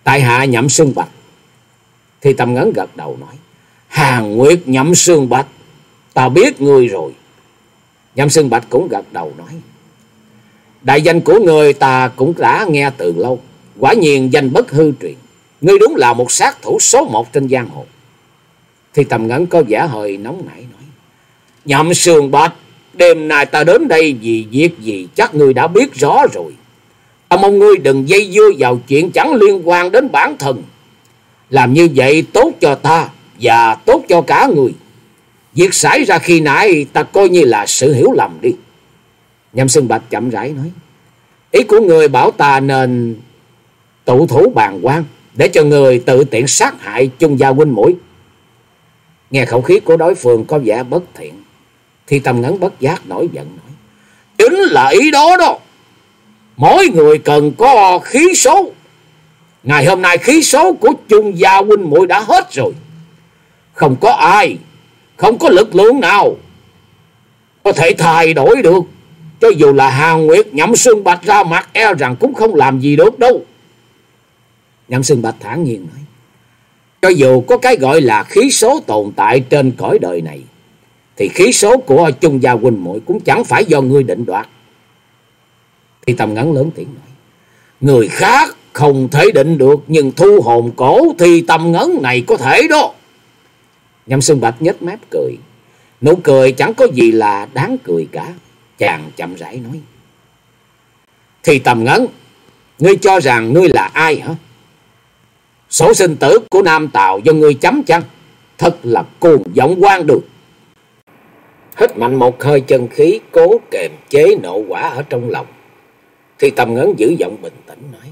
Tại hạ Nhậm Sương Bạch. Thì Tâm Ngấn gật đầu nói: Hàn Nguyệt Nhậm Sương Bạch, ta biết ngươi rồi. Nhậm Sương Bạch cũng gật đầu nói: Đại danh của ngươi ta cũng đã nghe từ lâu, quả nhiên danh bất hư truyền. Ngươi đúng là một sát thủ số một trên giang hồ. Thì Tâm Ngấn có vẻ hơi nóng nảy nói: Nhậm Sương Bạch, đêm nay ta đến đây vì việc gì chắc ngươi đã biết rõ rồi. Ta mong ngươi đừng dây dưa vào chuyện chẳng liên quan đến bản thân. Làm như vậy tốt cho ta và tốt cho cả người. Việc xảy ra khi nãy ta coi như là sự hiểu lầm đi. Nhậm Sương Bạch chậm rãi nói: Ý của người bảo ta nên tụ thủ bàn quan để cho người tự tiện sát hại Chung Gia huynh muội. Nghe khẩu khí của đối phương có vẻ bất thiện, thì Tâm Ngấn bất giác nổi giận nói: Chính là ý đó đó. Mỗi người cần có khí số. Ngày hôm nay khí số của Chung Gia huynh muội đã hết rồi. Không có ai, không có lực lượng nào có thể thay đổi được. Cho dù là Hàn Nguyệt Nhậm Sương Bạch ra mặt, e rằng cũng không làm gì được đâu. Nhậm Sương Bạch thản nhiên nói: Cho dù có cái gọi là khí số tồn tại trên cõi đời này, thì khí số của Chung Gia huynh muội cũng chẳng phải do ngươi định đoạt. Thì Tâm Ngấn lớn tiếng nói: Người khác không thể định được, nhưng thu hồn cổ thì Tâm Ngấn này có thể đó. Nhậm Sương Bạch nhếch mép cười, nụ cười chẳng có gì là đáng cười cả. Chàng chậm rãi nói: Thì Tâm Ngấn, ngươi cho rằng ngươi là ai hả? Sổ sinh tử của Nam Tào do ngươi chấm chăng? Thật là cuồng vọng hoang đường. Hít mạnh một hơi chân khí, cố kềm chế nộ quả ở trong lòng. Thì Tâm Ngấn giữ giọng bình tĩnh nói: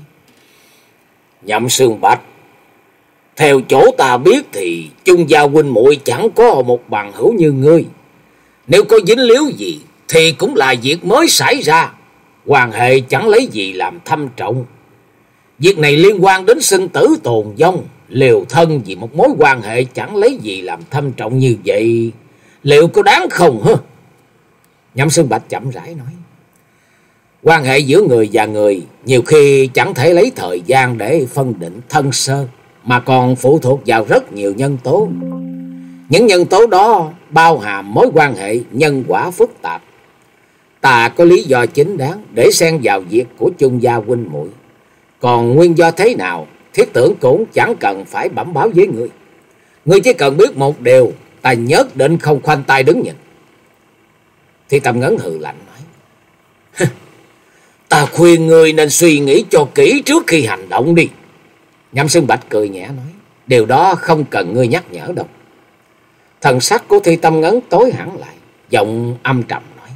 Nhậm Sương Bạch, theo chỗ ta biết thì Chung Gia huynh muội chẳng có một bằng hữu như ngươi. Nếu có dính líu gì thì cũng là việc mới xảy ra, quan hệ chẳng lấy gì làm thâm trọng. Việc này liên quan đến sinh tử tồn vong, liều thân vì một mối quan hệ chẳng lấy gì làm thâm trọng như vậy, liệu có đáng không hả? Nhậm Sương Bạch chậm rãi nói: Quan hệ giữa người và người nhiều khi chẳng thể lấy thời gian để phân định thân sơ, mà còn phụ thuộc vào rất nhiều nhân tố. Những nhân tố đó bao hàm mối quan hệ nhân quả phức tạp. Ta có lý do chính đáng để xen vào việc của Chung Gia huynh muội. Còn nguyên do thế nào, thiết tưởng cũng chẳng cần phải bẩm báo với ngươi. Ngươi chỉ cần biết một điều, ta nhất định không khoanh tay đứng nhìn. Thì Tâm Ngấn hừ lạnh nói: Ta khuyên ngươi nên suy nghĩ cho kỹ trước khi hành động đi. Nhậm Sương Bạch cười nhẹ nói: Điều đó không cần ngươi nhắc nhở đâu. Thần sắc của Thi Tâm Ngấn tối hẳn lại, giọng âm trầm nói: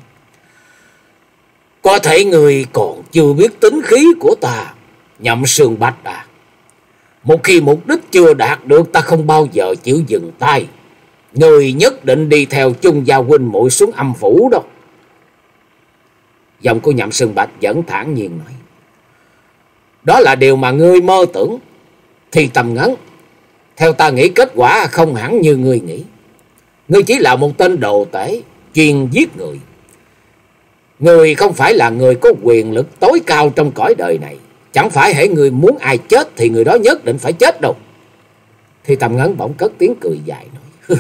Có thể ngươi còn chưa biết tính khí của ta, Nhậm Sương Bạch à. Một khi mục đích chưa đạt được, ta không bao giờ chịu dừng tay. Ngươi nhất định đi theo Chung Gia huynh muội xuống âm phủ đâu. Giọng của Nhậm Sương Bạch vẫn thản nhiên nói: Đó là điều mà ngươi mơ tưởng. Thì Tâm Ngấn, theo ta nghĩ kết quả không hẳn như ngươi nghĩ. Ngươi chỉ là một tên đồ tể chuyên giết người. Ngươi không phải là người có quyền lực tối cao trong cõi đời này. Chẳng phải hễ người muốn ai chết thì người đó nhất định phải chết đâu. Thì Tâm Ngấn bỗng cất tiếng cười dài nói: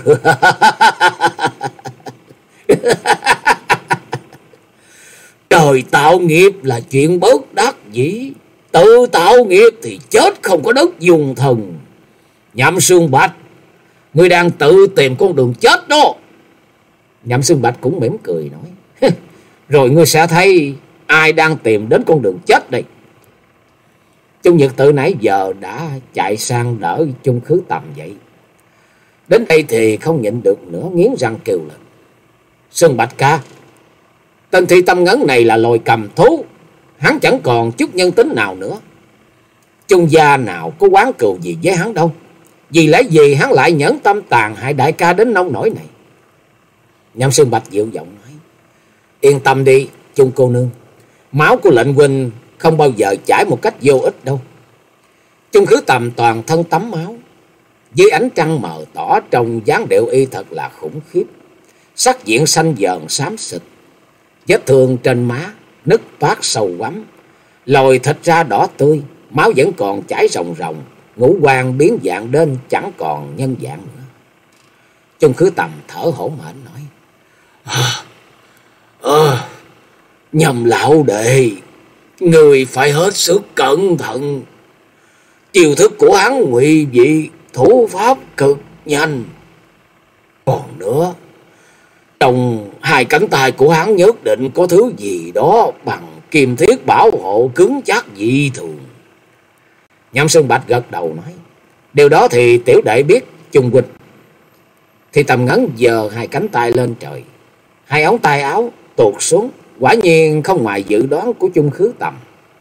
Trời tạo nghiệp là chuyện bất đắc dĩ, tự tạo nghiệp thì chết không có đất dùng thần. Nhậm Sương Bạch, ngươi đang tự tìm con đường chết đó. Nhậm Sương Bạch cũng mỉm cười nói: Rồi ngươi sẽ thấy ai đang tìm đến con đường chết đây. Chung Nhật Tự nãy giờ đã chạy sang đỡ Chung Khứ Tầm vậy. Đến đây thì không nhịn được nữa, nghiến răng kêu lên: Sương Bạch ca, tên Thi Tâm Ngấn này là loài cầm thú, hắn chẳng còn chút nhân tính nào nữa. Chung gia nào có oán cừu gì với hắn đâu, vì lẽ gì hắn lại nhẫn tâm tàn hại đại ca đến nông nỗi này. Nhậm Sương Bạch dịu giọng nói: Yên tâm đi Chung cô nương, máu của lệnh huynh không bao giờ chảy một cách vô ích đâu. Chung Khứ Tầm toàn thân tắm máu, dưới ánh trăng mờ tỏ trong dáng điệu y thật là khủng khiếp. Sắc diện xanh dờn xám xịt, vết thương trên má nứt toát sâu quắm, lồi thịt ra đỏ tươi, máu vẫn còn chảy ròng ròng, ngũ quan biến dạng đến chẳng còn nhân dạng nữa. Chung Khứ Tầm thở hổn hển nói: à, à, Nhầm lão đệ, người phải hết sức cẩn thận. Chiêu thức của hắn ngụy dị, thủ pháp cực nhanh. Còn nữa, trong hai cánh tay của hắn nhất định có thứ gì đó bằng kim thiết bảo hộ cứng chắc dị thường. Nhậm Sơn Bạch gật đầu nói: điều đó thì tiểu đệ biết Chung huynh. Thì Tầm Ngấn giơ hai cánh tay lên trời, hai ống tay áo tuột xuống, quả nhiên không ngoài dự đoán của Chung Khứ Tầm.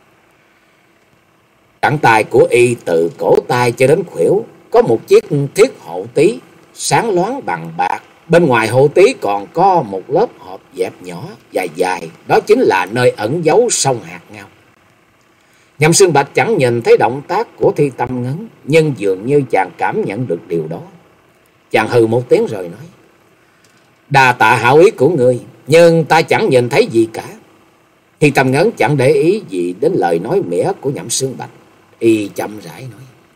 Cẳng tay của y từ cổ tay cho đến khuỷu có một chiếc thiết hộ tí sáng loáng bằng bạc. Bên ngoài hộ tí còn có một lớp hộp dẹp nhỏ dài dài, đó chính là nơi ẩn giấu sông hạt ngao. Nhậm Xương Bạch chẳng nhìn thấy động tác của Thi Tâm Ngấn, nhưng dường như chàng cảm nhận được điều đó. Chàng hừ một tiếng rồi nói: đà tạ hảo ý của ngươi, nhưng ta chẳng nhìn thấy gì cả. Thi Tâm Ngấn chẳng để ý gì đến lời nói mỉa của Nhậm Xương Bạch, y chậm rãi nói: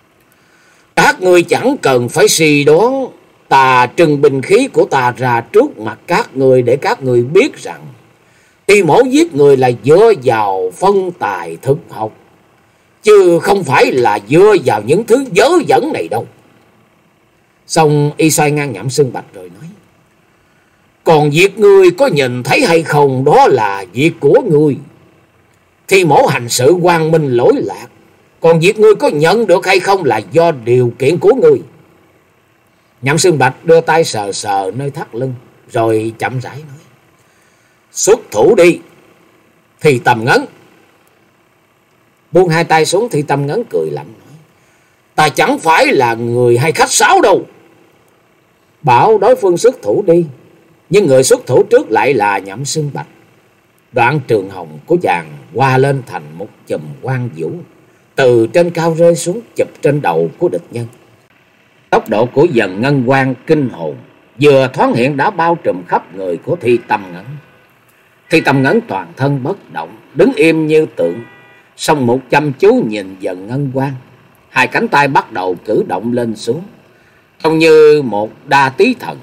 các ngươi chẳng cần phải suy đoán, ta trưng binh khí của ta ra trước mặt các ngươi để các ngươi biết rằng Thi mổ giết người là dựa vào phân tài thực học, chứ không phải là dựa vào những thứ dớ dẫn này đâu. Xong y xoay ngang Nhậm Xương Bạch rồi nói: còn việc ngươi có nhìn thấy hay không, đó là việc của ngươi. Thi mổ hành sự quang minh lỗi lạc, còn việc ngươi có nhận được hay không là do điều kiện của ngươi. Nhậm Xương Bạch đưa tay sờ sờ nơi thắt lưng, rồi chậm rãi nói: xuất thủ đi. Thi Tâm Ngấn buông hai tay xuống. Thi Tâm Ngấn cười lạnh nói: ta chẳng phải là người hay khách sáo đâu. Bảo đối phương xuất thủ đi, nhưng người xuất thủ trước lại là Nhậm Xương Bạch. Đoạn trường hồng của chàng hoa lên thành một chùm quang vũ, từ trên cao rơi xuống chụp trên đầu của địch nhân. Tốc độ của dần ngân quang kinh hồn, vừa thoáng hiện đã bao trùm khắp người của Thi Tâm Ngấn. Thi Tâm Ngấn toàn thân bất động, đứng im như tượng, song một chăm chú nhìn dần ngân quang. Hai cánh tay bắt đầu cử động lên xuống, trông như một đa tí thần.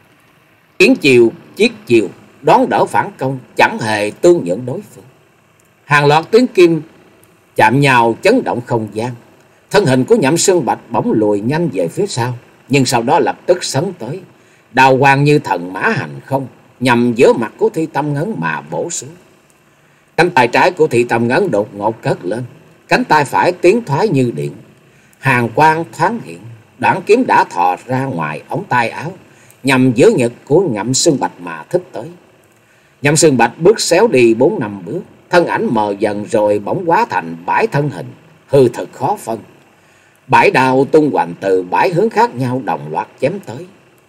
Kiến chiều chiết chiều, đón đỡ phản công, chẳng hề tương nhượng đối phương. Hàng loạt tiếng kim chạm nhau chấn động không gian. Thân hình của Nhậm Xương Bạch bỗng lùi nhanh về phía sau, nhưng sau đó lập tức sấn tới, đao quang như thần mã hành không, nhằm giữa mặt của Thi Tâm Ngấn mà bổ xuống. Cánh tay trái của Thi Tâm Ngấn đột ngột cất lên, cánh tay phải tiến thoái như điện. Hàng quang thoáng hiện, đoạn kiếm đã thò ra ngoài ống tay áo, nhằm giữa ngực của Nhậm Xương Bạch mà thích tới. Nhậm Xương Bạch bước xéo đi bốn năm bước, thân ảnh mờ dần rồi bỗng hóa thành bãi thân hình, hư thực khó phân. Bãi đao tung hoành từ bãi hướng khác nhau đồng loạt chém tới.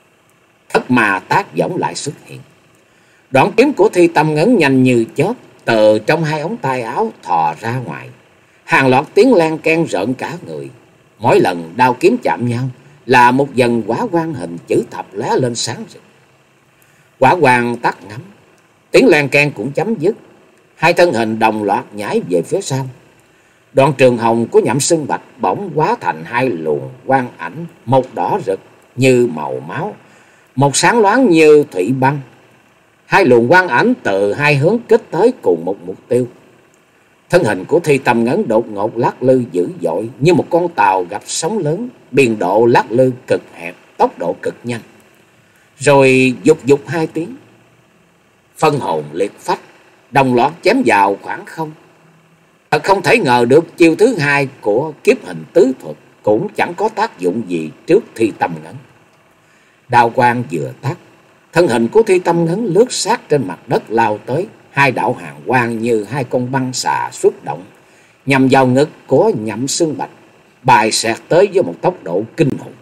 Thất mà tác võng lại xuất hiện. Đoạn kiếm của Thi Tâm Ngấn nhanh như chớp, từ trong hai ống tay áo thò ra ngoài. Hàng loạt tiếng len keng rợn cả người. Mỗi lần đao kiếm chạm nhau là một dần hỏa quang hình chữ thập lóe lên sáng rực. Hỏa quang tắt ngấm, tiếng len keng cũng chấm dứt. Hai thân hình đồng loạt nhảy về phía sau. Đoạn trường hồng của Nhậm Xương Bạch bỗng hóa thành hai luồng quang ảnh, một đỏ rực như màu máu, một sáng loáng như thủy băng. Hai luồng quang ảnh từ hai hướng kích tới cùng một mục tiêu. Thân hình của Thi Tâm Ngấn đột ngột lắc lư dữ dội như một con tàu gặp sóng lớn, biên độ lắc lư cực hẹp, tốc độ cực nhanh. Rồi dục dục hai tiếng, phân hồn liệt phách, đồng loạt chém vào khoảng không. Thật không thể ngờ được chiêu thứ hai của kiếp hình tứ thuật cũng chẳng có tác dụng gì trước Thi Tâm Ngấn. Đao quang vừa tắt, thân hình của Thi Tâm Ngấn lướt sát trên mặt đất lao tới. Hai đạo hàn quang như hai con băng xà xuất động, nhằm vào ngực của Nhậm Xương Bạch, bài xẹt tới với một tốc độ kinh hồn.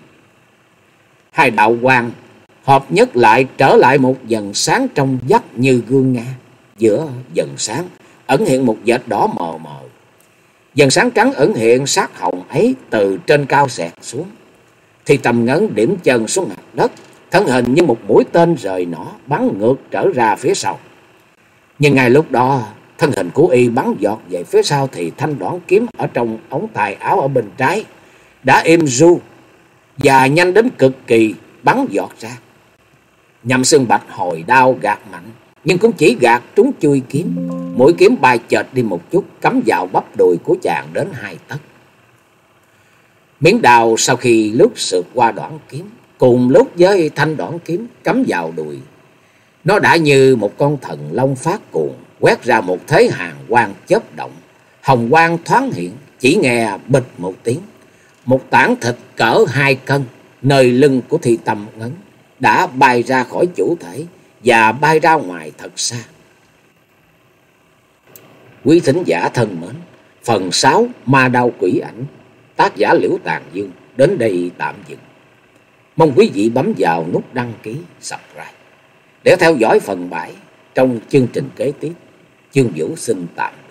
Hai đạo quang hợp nhất lại trở lại một dần sáng trong vắt như gương nga. Giữa dần sáng ẩn hiện một vệt đỏ mờ mờ. Dần sáng trắng ẩn hiện sát hồng ấy từ trên cao xẹt xuống. Thi Tâm Ngấn điểm chân xuống mặt đất, thân hình như một mũi tên rời nỏ bắn ngược trở ra phía sau. Nhưng ngay lúc đó, Thân hình của y bắn giọt về phía sau thì thanh đoạn kiếm ở trong ống tay áo ở bên trái đã êm ru và nhanh đến cực kỳ, bắn giọt ra. Nhậm Xương Bạch hồi đao gạt mạnh, nhưng cũng chỉ gạt trúng chui kiếm. Mũi kiếm bay chệch đi một chút, cắm vào bắp đùi của chàng đến hai tấc. Miếng đao sau khi lướt sượt qua đoạn kiếm, cùng lúc với thanh đoạn kiếm cắm vào đùi, nó đã như một con thần long phát cuồng, quét ra một thế hàng quang chớp động. Hồng quang thoáng hiện, chỉ nghe bịch một tiếng, một tảng thịt cỡ hai cân nơi lưng của Thi Tâm Ngấn đã bay ra khỏi chủ thể và bay ra ngoài thật xa. Quý thính giả thân mến, phần sáu Ma Đao Quỷ Ảnh, tác giả Liễu Tàn Dương đến đây tạm dừng. Mong quý vị bấm vào nút đăng ký, subscribe để theo dõi phần bảy trong chương trình kế tiếp. Chương Vũ xin tạm